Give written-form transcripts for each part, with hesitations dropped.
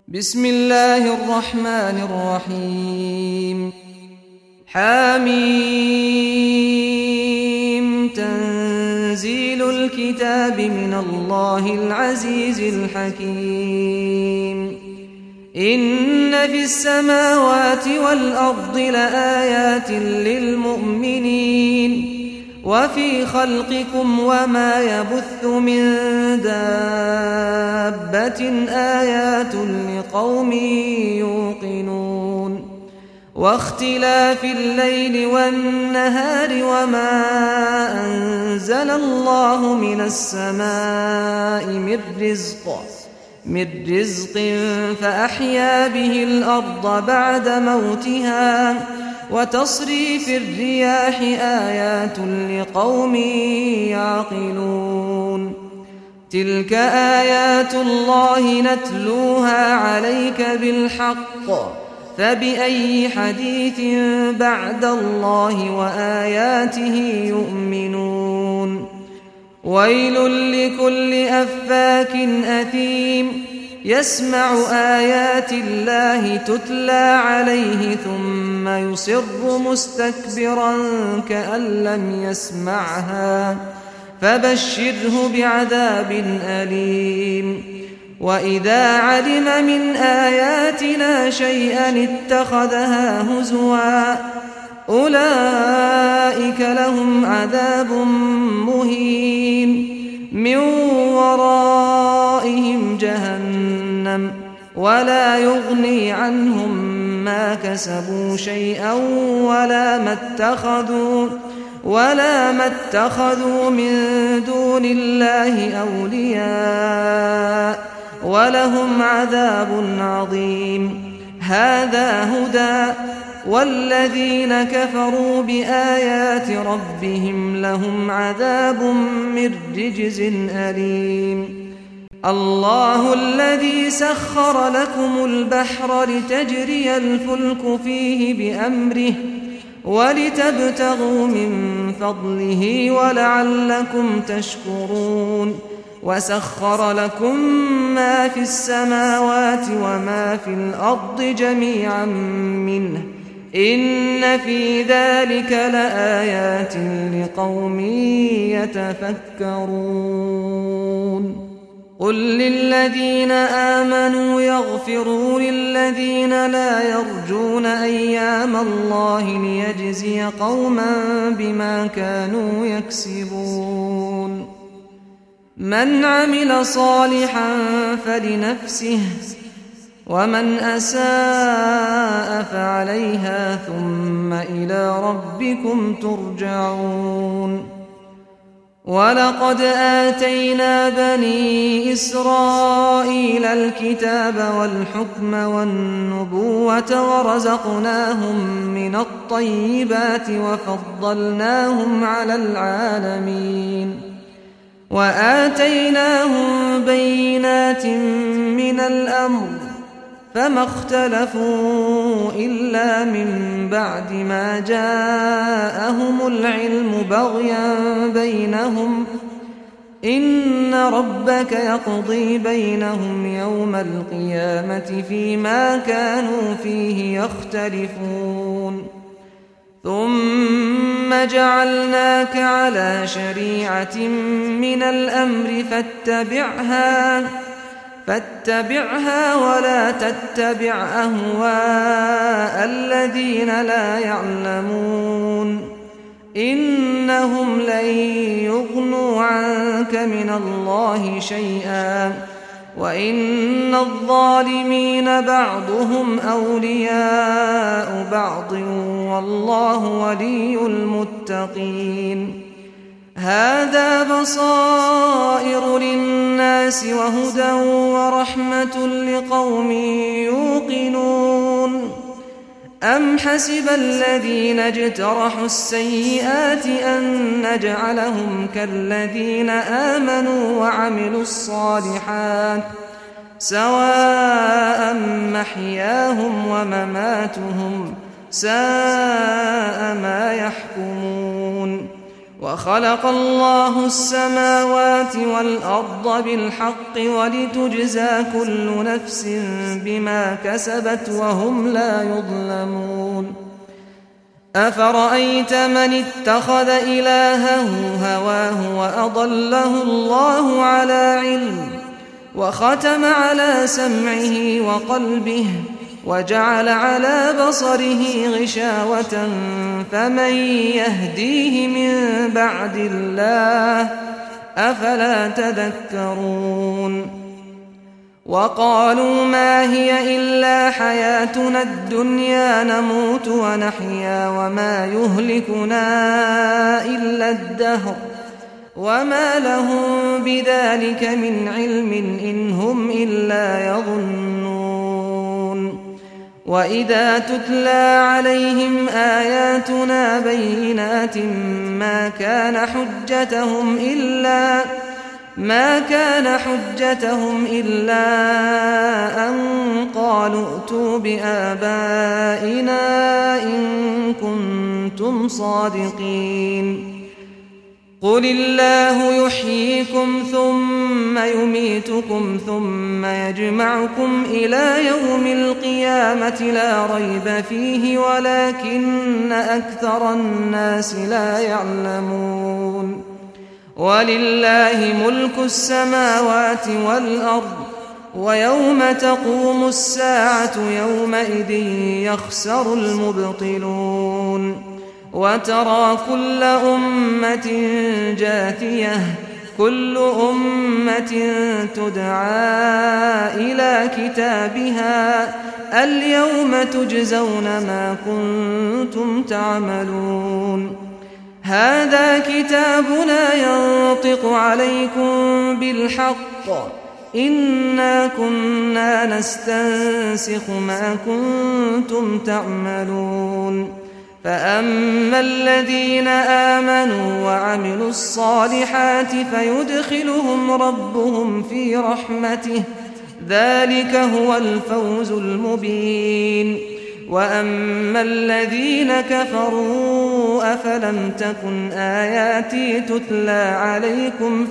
بسم الله الرحمن الرحيم حميم تنزيل الكتاب من الله العزيز الحكيم إن في السماوات والأرض لآيات للمؤمنين وفي خلقكم وما يبث من دابة آيات لقوم يوقنون واختلاف الليل والنهار وما أنزل الله من السماء من رزق فأحيا به الأرض بعد موتها وتصريف الرياح آيات لقوم يعقلون تلك آيات الله نتلوها عليك بالحق فبأي حديث بعد الله وآياته يؤمنون ويل لكل أفاك أثيم يسمع آيات الله تتلى عليه ثم يصر مستكبرا كأن لم يسمعها فبشره بعذاب أليم وإذا علم من آياتنا شيئا اتخذها هزوا أولئك لهم عذاب مهين من ورائهم جهنم ولا يغني عنهم ما كسبوا شيئا ولا ما اتخذوا من دون الله أولياء ولهم عذاب عظيم هذا هدى والذين كفروا بآيات ربهم لهم عذاب من رجز أليم الله الذي سخر لكم البحر لتجري الفلك فيه بأمره ولتبتغوا من فضله ولعلكم تشكرون وسخر لكم ما في السماوات وما في الأرض جميعا منه إن في ذلك لآيات لقوم يتفكرون قل للذين آمنوا يغفروا للذين لا يرجون أيام الله ليجزي قوما بما كانوا يكسبون من عمل صالحا فلنفسه ومن أساء فعليها ثم إلى ربكم ترجعون ولقد آتينا بني إسرائيل الكتاب والحكم والنبوة ورزقناهم من الطيبات وفضلناهم على العالمين وآتيناهم بينات من الأمر فما اختلفوا إلا من بعد ما جاءهم العلم بغيا بينهم إن ربك يقضي بينهم يوم القيامة فيما كانوا فيه يختلفون ثم جعلناك على شريعة من الأمر فاتبعها ولا تتبع أهواء الذين لا يعلمون إنهم لن يغنوا عنك من الله شيئا وإن الظالمين بعضهم أولياء بعض والله ولي المتقين هذا بصائر للناس وهدى ورحمة لقوم يوقنون أم حسب الذين اجترحوا السيئات أن نجعلهم كالذين آمنوا وعملوا الصالحات سواء محياهم ومماتهم ساء ما يحكمون وخلق الله السماوات والأرض بالحق ولتجزى كل نفس بما كسبت وهم لا يظلمون أفرأيت من اتخذ إلهه هواه وأضله الله على علم وختم على سمعه وقلبه وجعل على بصره غشاوة فمن يهديه من بعد الله أفلا تذكرون وقالوا ما هي إلا حياتنا الدنيا نموت ونحيا وما يهلكنا إلا الدهر وما لهم بذلك من علم إن هم إلا يظنون وإذا تتلى عليهم آياتنا بينات ما كان حجتهم إلا أن قالوا ائتوا بآبائنا إن كنتم صادقين قل الله يحييكم ثم يميتكم ثم يجمعكم إلى يوم القيامة لا ريب فيه ولكن أكثر الناس لا يعلمون ولله ملك السماوات والأرض ويوم تقوم الساعة يومئذ يخسر المبطلون وترى كل أمة جاثية كل أمة تدعى إلى كتابها اليوم تجزون ما كنتم تعملون هذا كتابنا ينطق عليكم بالحق إنا كنا نستنسخ ما كنتم تعملون فأما الذين آمنوا وعملوا الصالحات فيدخلهم ربهم في رحمته ذلك هو الفوز المبين وأما الذين كفروا أفلم تكن آياتي تتلى عليكم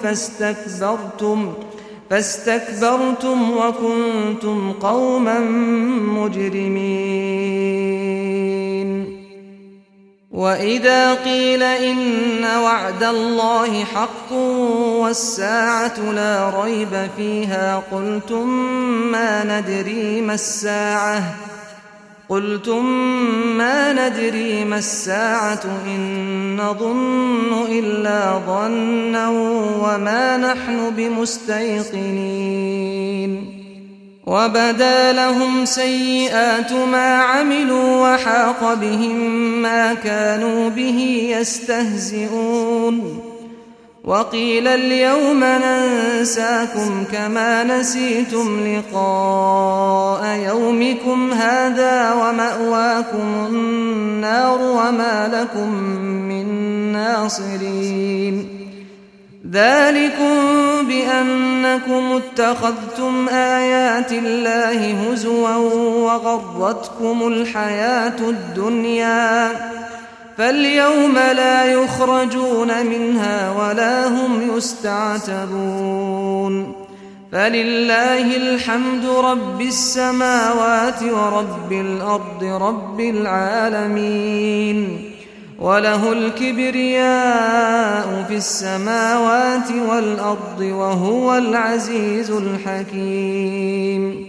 فاستكبرتم وكنتم قوما مجرمين وإذا قيل إن وعد الله حق والساعة لا ريب فيها قلتم ما ندري ما الساعة إن نظن إلا ظنا وما نحن بمستيقنين وبدا لهم سيئات ما عملوا وحاق بهم ما كانوا به يستهزئون وقيل اليوم ننساكم كما نسيتم لقاء يومكم هذا ومأواكم النار وما لكم من ناصرين ذلكم بأنكم اتخذتم آيات الله هزوا وغرتكم الحياة الدنيا فاليوم لا يخرجون منها ولا هم يستعتبون فلله الحمد رب السماوات ورب الأرض رب العالمين وله الكبرياء في السماوات والأرض وهو العزيز الحكيم